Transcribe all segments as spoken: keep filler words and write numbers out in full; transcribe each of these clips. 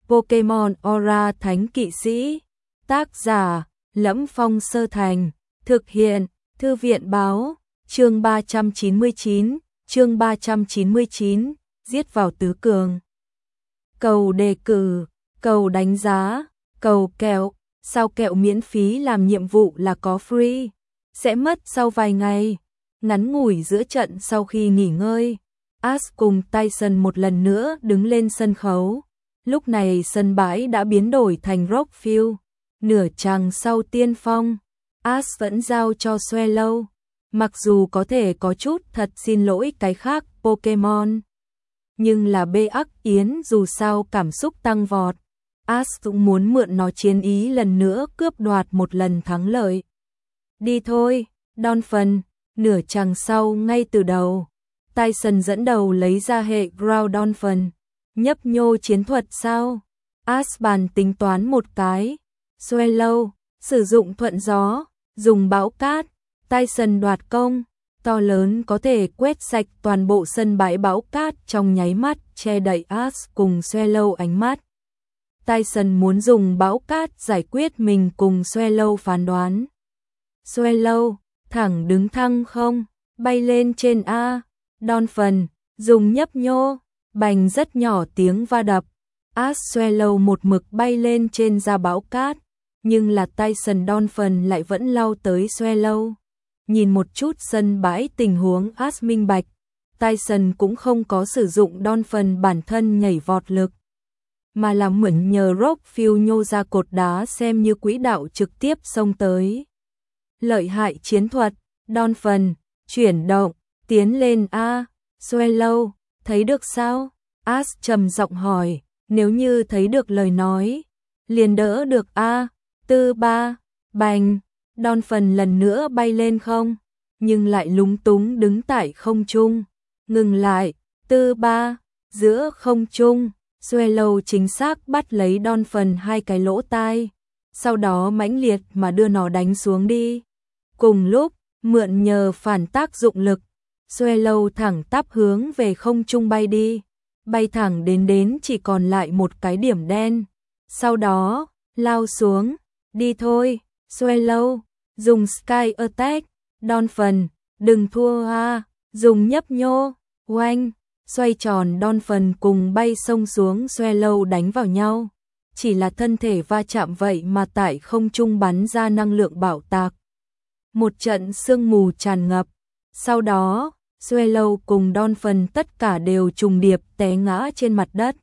Pokemon Aura Thánh Kỵ Sĩ. Tác giả: Lẫm Phong Sơ Thành. Thực hiện: Thư viện báo. Chương ba trăm chín mươi chín, chương ba trăm chín mươi chín, giết vào tứ cường. Cầu đề cử, cầu đánh giá, cầu kẹo, sao kẹo miễn phí làm nhiệm vụ là có free, sẽ mất sau vài ngày. Ngắn ngủi giữa trận sau khi nghỉ ngơi, Ash cùng Tyson một lần nữa đứng lên sân khấu. Lúc này sân bãi đã biến đổi thành Rockfield. Nửa chặng sau tiên phong, Ash vẫn giao cho Swallow. Mặc dù có thể có chút thật xin lỗi cái khác Pokemon, nhưng là bê ắc yến dù sao cảm xúc tăng vọt. Ash cũng muốn mượn nó chiến ý lần nữa cướp đoạt một lần thắng lợi. Đi thôi, Donphan. Nửa chặng sau ngay từ đầu, Tyson dẫn đầu lấy ra hệ Ground Donphan. Nhấp nhô chiến thuật sao? Ash bàn tính toán một cái. Swallow sử dụng thuận gió, dùng bão cát. Tyson đoạt công, to lớn có thể quét sạch toàn bộ sân bãi bão cát trong nháy mắt, che đậy Ash cùng Swallow ánh mắt. Tyson muốn dùng bão cát giải quyết mình cùng Swallow phán đoán. Swallow, thẳng đứng thăng không, bay lên trên A. Donphan, dùng nhấp nhô, bành rất nhỏ tiếng va đập. Ash Swallow một mực bay lên trên ra bão cát, nhưng là Tyson Donphan lại vẫn lao tới Swallow. Nhìn một chút sân bãi tình huống Ash minh bạch, Tyson cũng không có sử dụng Donphan bản thân nhảy vọt lực, mà là mượn nhờ Rockfield nhô ra cột đá xem như quỹ đạo trực tiếp xông tới. Lợi hại chiến thuật, Donphan, chuyển động, tiến lên A. Swallow, thấy được sao? Ash trầm giọng hỏi, nếu như thấy được lời nói, liền đỡ được A. Tư ba, bành, Donphan lần nữa bay lên không, nhưng lại lúng túng đứng tại không trung. Ngừng lại, tư ba, giữa không trung, Swallow chính xác bắt lấy Donphan hai cái lỗ tai, sau đó mãnh liệt mà đưa nó đánh xuống đi. Cùng lúc, mượn nhờ phản tác dụng lực, Swallow thẳng tắp hướng về không trung bay đi, bay thẳng đến đến chỉ còn lại một cái điểm đen. Sau đó, lao xuống, đi thôi, Swallow, dùng Sky Attack, Donphan, đừng thua a, dùng nhấp nhô, oanh, xoay tròn Donphan cùng bay sông xuống Swallow đánh vào nhau. Chỉ là thân thể va chạm vậy mà tại không trung bắn ra năng lượng bạo tạc. Một trận sương mù tràn ngập, sau đó, Swallow cùng Donphan tất cả đều trùng điệp té ngã trên mặt đất.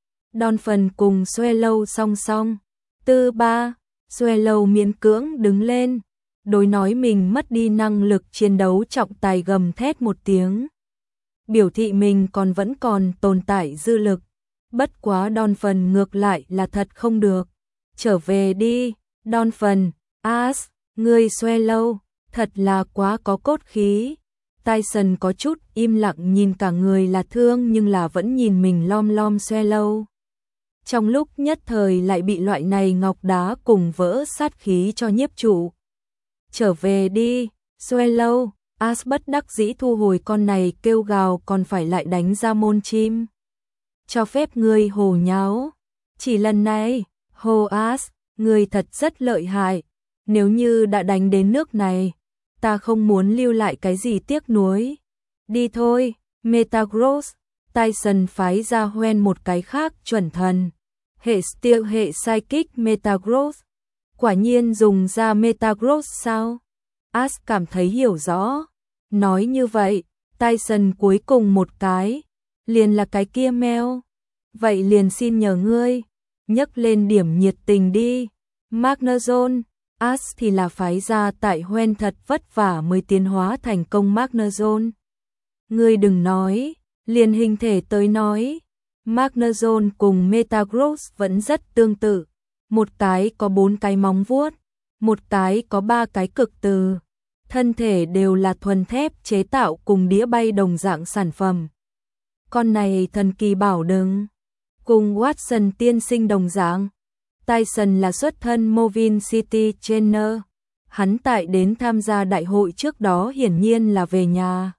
Donphan cùng Swallow song song, tư ba, Swallow miễn cưỡng đứng lên, đối nói mình mất đi năng lực chiến đấu trọng tài gầm thét một tiếng, biểu thị mình còn vẫn còn tồn tại dư lực. Bất quá Donphan ngược lại là thật không được. Trở về đi, Donphan. Ash, ngươi Swallow, thật là quá có cốt khí. Tyson có chút im lặng nhìn cả người là thương nhưng là vẫn nhìn mình lom lom Swallow. Trong lúc nhất thời lại bị loại này ngọc đá cùng vỡ sát khí cho nhiếp trụ. Trở về đi, Swallow. Ash bất đắc dĩ thu hồi con này kêu gào còn phải lại đánh ra môn chim. Cho phép ngươi hồ nháo. Chỉ lần này, hồ Ash, ngươi thật rất lợi hại. Nếu như đã đánh đến nước này, ta không muốn lưu lại cái gì tiếc nuối. Đi thôi, Metagross. Tyson phái ra hoen một cái khác chuẩn thần. Hệ Steel hệ Psychic Metagross. Quả nhiên dùng ra Metagross sao? Ash cảm thấy hiểu rõ. Nói như vậy, Tyson cuối cùng một cái, liền là cái kia meo. Vậy liền xin nhờ ngươi, nhấc lên điểm nhiệt tình đi. Magnezone. Ash thì là phái ra tại hoen thật vất vả mới tiến hóa thành công Magnezone. Ngươi đừng nói, liền hình thể tới nói, Magnezone cùng Metagross vẫn rất tương tự. Một cái có bốn cái móng vuốt, một cái có ba cái cực từ. Thân thể đều là thuần thép chế tạo cùng đĩa bay đồng dạng sản phẩm. Con này thần kỳ bảo đừng, cùng Watson tiên sinh đồng dạng. Tyson là xuất thân Movin City Trainer. Hắn tại đến tham gia đại hội trước đó hiển nhiên là về nhà.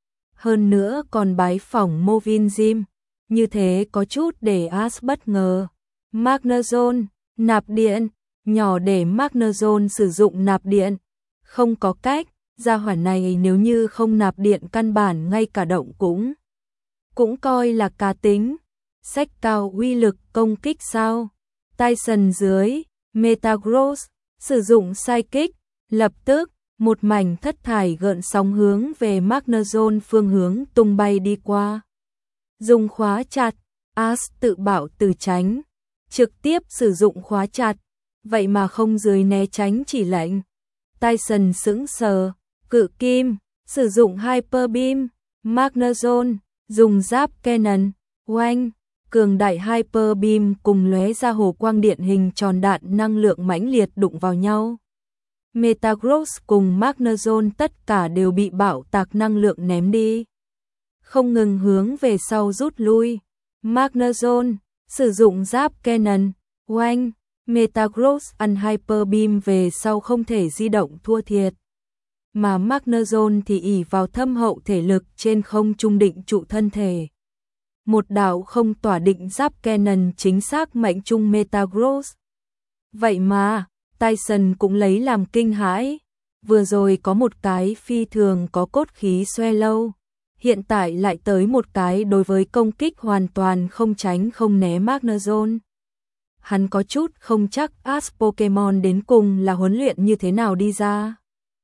Hơn nữa còn bái phỏng Movin Gym. Như thế có chút để Ash bất ngờ. Magnezone, nạp điện, nhỏ để Magnezone sử dụng nạp điện. Không có cách, gia hỏa này nếu như không nạp điện căn bản ngay cả động cũng. Cũng coi là cá tính. Sách cao uy lực công kích sao? Tyson dưới, Metagross, sử dụng Psychic, lập tức, một mảnh thất thải gợn sóng hướng về Magnezone phương hướng tung bay đi qua. Dùng khóa chặt, Ash tự bảo từ tránh, trực tiếp sử dụng khóa chặt, vậy mà không dưới né tránh chỉ lệnh. Tyson sững sờ, cự kim, sử dụng Hyper Beam, Magnezone, dùng giáp Cannon, oanh, cường đại Hyper Beam cùng lóe ra hồ quang điện hình tròn đạn năng lượng mãnh liệt đụng vào nhau. Metagross cùng Magnezone tất cả đều bị bạo tạc năng lượng ném đi. Không ngừng hướng về sau rút lui. Magnezone, sử dụng giáp Cannon, oanh, Metagross ăn Hyper Beam về sau không thể di động thua thiệt. Mà Magnezone thì ỷ vào thâm hậu thể lực trên không trung định trụ thân thể. Một đạo không tỏa định giáp Cannon chính xác mệnh trung Metagross. Vậy mà, Tyson cũng lấy làm kinh hãi. Vừa rồi có một cái phi thường có cốt khí xoe lâu. Hiện tại lại tới một cái đối với công kích hoàn toàn không tránh không né Magnezone. Hắn có chút không chắc Ash Pokemon đến cùng là huấn luyện như thế nào đi ra.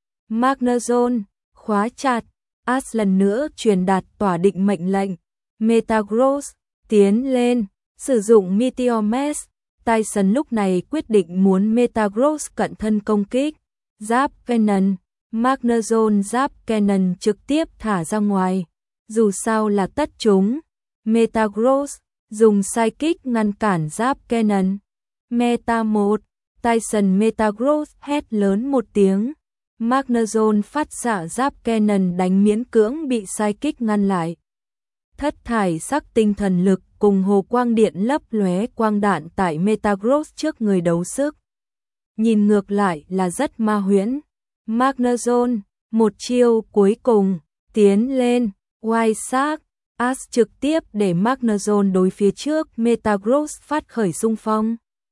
Magnezone, khóa chặt, Ash lần nữa truyền đạt tỏa định mệnh lệnh. Metagross, tiến lên, sử dụng Meteor Mash. Tyson lúc này quyết định muốn Metagross cận thân công kích. Giáp Cannon, Magnezone giáp Cannon trực tiếp thả ra ngoài. Dù sao là tất chúng. Metagross, dùng Psychic ngăn cản giáp Cannon. Meta một, Tyson Metagross hét lớn một tiếng. Magnezone phát xạ giáp Cannon đánh miễn cưỡng bị Psychic ngăn lại. Thất thải sắc tinh thần lực cùng hồ quang điện lấp lóe quang đạn tại Metagross trước người đấu sức. Nhìn ngược lại là rất ma huyễn. Magnezone, một chiêu cuối cùng, tiến lên, White Shark, Ash trực tiếp để Magnezone đối phía trước Metagross phát khởi xung phong.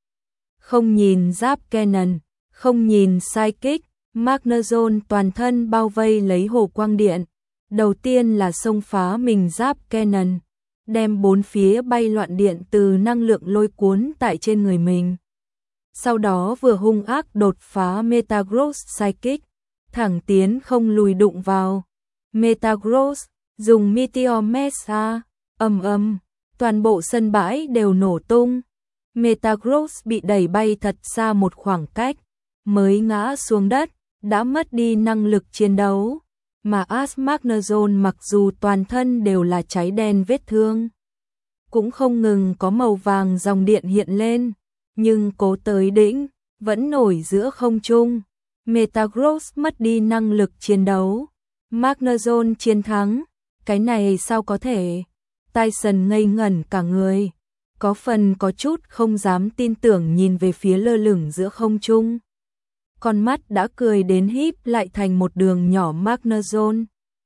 Không nhìn giáp Cannon, không nhìn Psychic, Magnezone toàn thân bao vây lấy hồ quang điện. Đầu tiên là xông phá mình giáp Cannon, đem bốn phía bay loạn điện từ năng lượng lôi cuốn tại trên người mình. Sau đó vừa hung ác đột phá Metagross Psychic, thẳng tiến không lùi đụng vào. Metagross, dùng Meteor Mash, ầm ầm, toàn bộ sân bãi đều nổ tung. Metagross bị đẩy bay thật xa một khoảng cách, mới ngã xuống đất, đã mất đi năng lực chiến đấu. Mà Ash Magnezone mặc dù toàn thân đều là cháy đen vết thương, cũng không ngừng có màu vàng dòng điện hiện lên, nhưng cố tới đỉnh, vẫn nổi giữa không trung. Metagross mất đi năng lực chiến đấu. Magnezone chiến thắng, cái này sao có thể? Tyson ngây ngẩn cả người, có phần có chút không dám tin tưởng nhìn về phía lơ lửng giữa không trung. Con mắt đã cười đến híp lại thành một đường nhỏ Magnezone.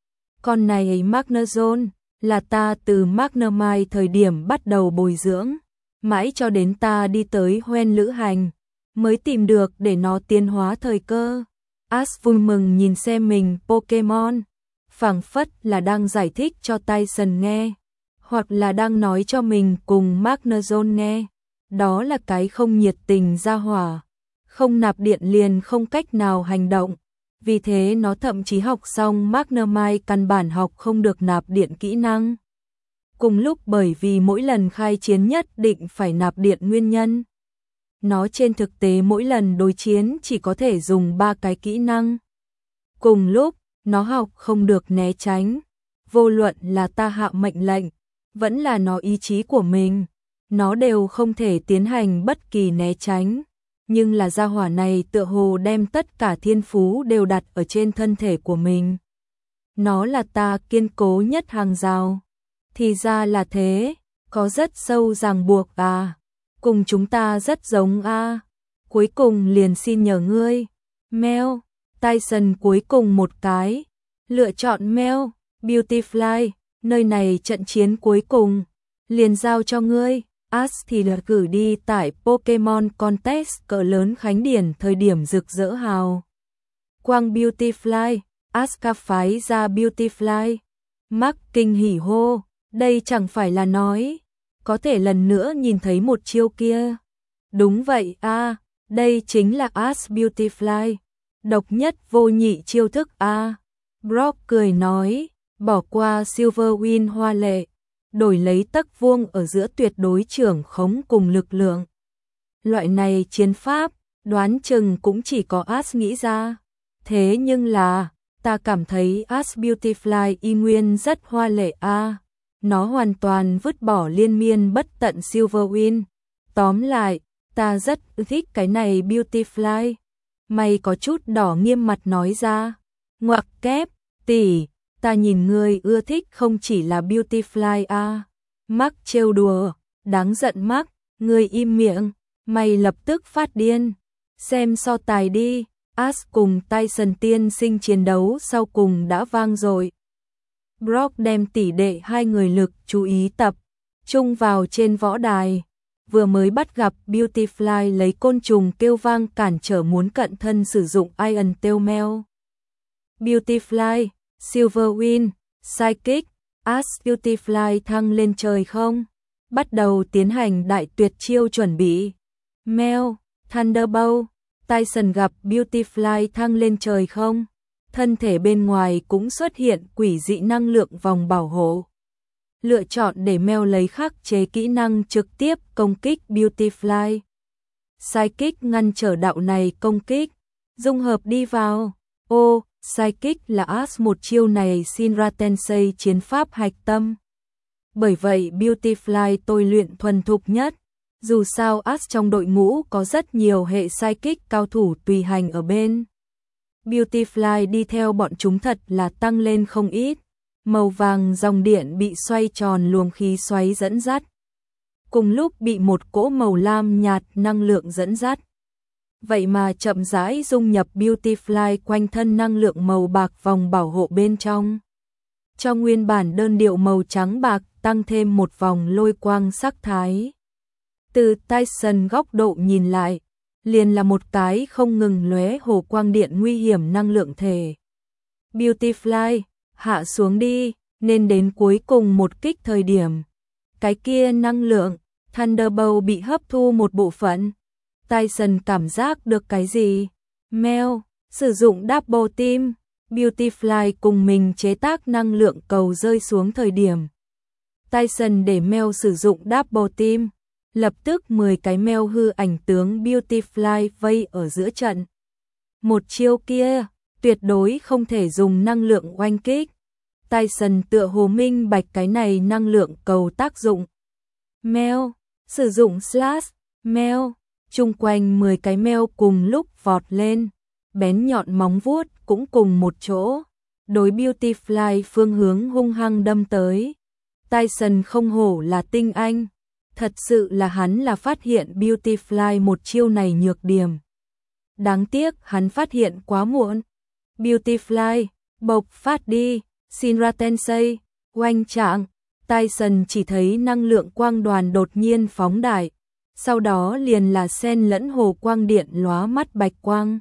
Con này Magnezone là ta từ Magnemite thời điểm bắt đầu bồi dưỡng, mãi cho đến ta đi tới Hoenn lữ hành, mới tìm được để nó tiến hóa thời cơ. Ash vui mừng nhìn xem mình Pokemon, phảng phất là đang giải thích cho Tyson nghe, hoặc là đang nói cho mình cùng Magnezone nghe. Đó là cái không nhiệt tình ra hỏa. Không nạp điện liền không cách nào hành động, vì thế nó thậm chí học xong Magnemite căn bản học không được nạp điện kỹ năng. Cùng lúc bởi vì mỗi lần khai chiến nhất định phải nạp điện nguyên nhân, nó trên thực tế mỗi lần đối chiến chỉ có thể dùng ba cái kỹ năng. Cùng lúc, nó học không được né tránh, vô luận là ta hạ mệnh lệnh, vẫn là nó ý chí của mình, nó đều không thể tiến hành bất kỳ né tránh. Nhưng là gia hỏa này tựa hồ đem tất cả thiên phú đều đặt ở trên thân thể của mình. Nó là ta kiên cố nhất hàng rào. Thì ra là thế, có rất sâu ràng buộc à, cùng chúng ta rất giống à. Cuối cùng liền xin nhờ ngươi. Mèo, Tyson cuối cùng một cái, lựa chọn mèo, Beautifly, nơi này trận chiến cuối cùng, liền giao cho ngươi. Ash thì được cử đi tại Pokemon Contest cỡ lớn Khánh Điển thời điểm rực rỡ hào quang Beautifly, Ash phái ra Beautifly. Mark kinh hỉ hô, đây chẳng phải là nói, có thể lần nữa nhìn thấy một chiêu kia. Đúng vậy a, à, đây chính là Ash Beautifly, độc nhất vô nhị chiêu thức a. À. Brock cười nói, bỏ qua Silverwind hoa lệ, đổi lấy tấc vuông ở giữa tuyệt đối trưởng khống cùng lực lượng. Loại này chiến pháp, đoán chừng cũng chỉ có Ash nghĩ ra. Thế nhưng là, ta cảm thấy Ash Beautifly y nguyên rất hoa lệ a. À. Nó hoàn toàn vứt bỏ liên miên bất tận Silverwind. Tóm lại, ta rất thích cái này Beautifly. Mày có chút đỏ nghiêm mặt nói ra. Ngoặc kép, tỷ, ta nhìn ngươi ưa thích không chỉ là Beautifly a. À. Mark trêu đùa, đáng giận Mark, ngươi im miệng, mày lập tức phát điên. Xem so tài đi, Ash cùng Tyson tiên sinh chiến đấu sau cùng đã vang rồi. Brock đem tỷ đệ hai người lực chú ý tập trung vào trên võ đài. Vừa mới bắt gặp Beautifly lấy côn trùng kêu vang cản trở muốn cận thân sử dụng Iron Tail Mail. Beautifly, Silverwind, Psychic, Ash Beautifly thăng lên trời không? Bắt đầu tiến hành đại tuyệt chiêu chuẩn bị. Mail, Thunderbolt, Tyson gặp Beautifly thăng lên trời không? Thân thể bên ngoài cũng xuất hiện quỷ dị năng lượng vòng bảo hộ. Lựa chọn để Mel lấy khắc chế kỹ năng trực tiếp công kích Beautifly. Psychic ngăn trở đạo này công kích, dung hợp đi vào. Ô, Psychic là Ash một chiêu này Shinra Tensei chiến pháp hạch tâm. Bởi vậy Beautifly tôi luyện thuần thục nhất. Dù sao Ash trong đội ngũ có rất nhiều hệ Psychic cao thủ tùy hành ở bên. Beautifly đi theo bọn chúng thật là tăng lên không ít. Màu vàng dòng điện bị xoay tròn luồng khí xoáy dẫn dắt. Cùng lúc bị một cỗ màu lam nhạt năng lượng dẫn dắt. Vậy mà chậm rãi dung nhập Beautifly quanh thân năng lượng màu bạc vòng bảo hộ bên trong. Cho nguyên bản đơn điệu màu trắng bạc tăng thêm một vòng lôi quang sắc thái. Từ Tyson góc độ nhìn lại, liền là một cái không ngừng lóe hồ quang điện nguy hiểm năng lượng thể. Beautifly, hạ xuống đi, nên đến cuối cùng một kích thời điểm. Cái kia năng lượng, Thunderbolt bị hấp thu một bộ phận. Tyson cảm giác được cái gì? Mel, sử dụng Double Team, Beautifly cùng mình chế tác năng lượng cầu rơi xuống thời điểm. Tyson để Mel sử dụng Double Team. Lập tức mười cái Mel hư ảnh tướng Beautifly vây ở giữa trận. Một chiêu kia, tuyệt đối không thể dùng năng lượng oanh kích. Tyson tựa hồ minh bạch cái này năng lượng cầu tác dụng. Mel, sử dụng Slash, Mel, chung quanh mười cái Mel cùng lúc vọt lên. Bén nhọn móng vuốt cũng cùng một chỗ. Đối Beautifly phương hướng hung hăng đâm tới. Tyson không hổ là tinh anh. Thật sự là hắn là phát hiện Beautifly một chiêu này nhược điểm. Đáng tiếc hắn phát hiện quá muộn. Beautifly, bộc phát đi, Shinra Tensei, oanh trạng. Tyson chỉ thấy năng lượng quang đoàn đột nhiên phóng đại. Sau đó liền là xen lẫn hồ quang điện lóa mắt bạch quang.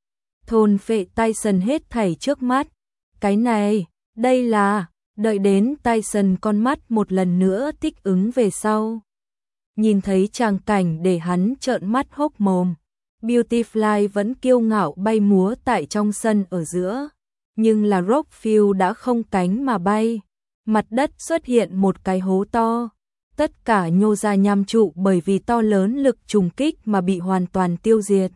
Thôn phệ Tyson hết thảy trước mắt. Cái này, đây là, đợi đến Tyson con mắt một lần nữa thích ứng về sau. Nhìn thấy tràng cảnh để hắn trợn mắt hốc mồm. Beautifly vẫn kiêu ngạo bay múa tại trong sân ở giữa. Nhưng là Rockfield đã không cánh mà bay. Mặt đất xuất hiện một cái hố to. Tất cả nhô ra nham trụ bởi vì to lớn lực trùng kích mà bị hoàn toàn tiêu diệt.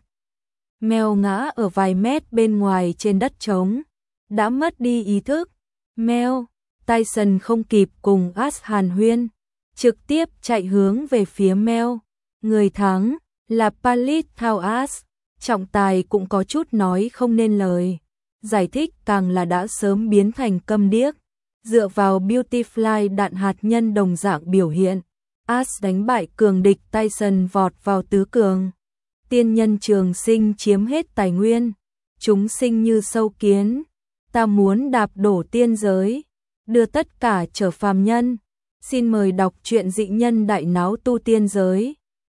Mel ngã ở vài mét bên ngoài trên đất trống. Đã mất đi ý thức. Mel, Tyson không kịp cùng Ash hàn huyên. Trực tiếp chạy hướng về phía Mel. Người thắng là Paleto Ash. Trọng tài cũng có chút nói không nên lời. Giải thích càng là đã sớm biến thành câm điếc. Dựa vào Beautifly đạn hạt nhân đồng dạng biểu hiện. Ash đánh bại cường địch Tyson vọt vào tứ cường. Tiên nhân trường sinh chiếm hết tài nguyên. Chúng sinh như sâu kiến. Ta muốn đạp đổ tiên giới. Đưa tất cả trở phàm nhân. Xin mời đọc truyện Dị nhân đại náo tu tiên giới.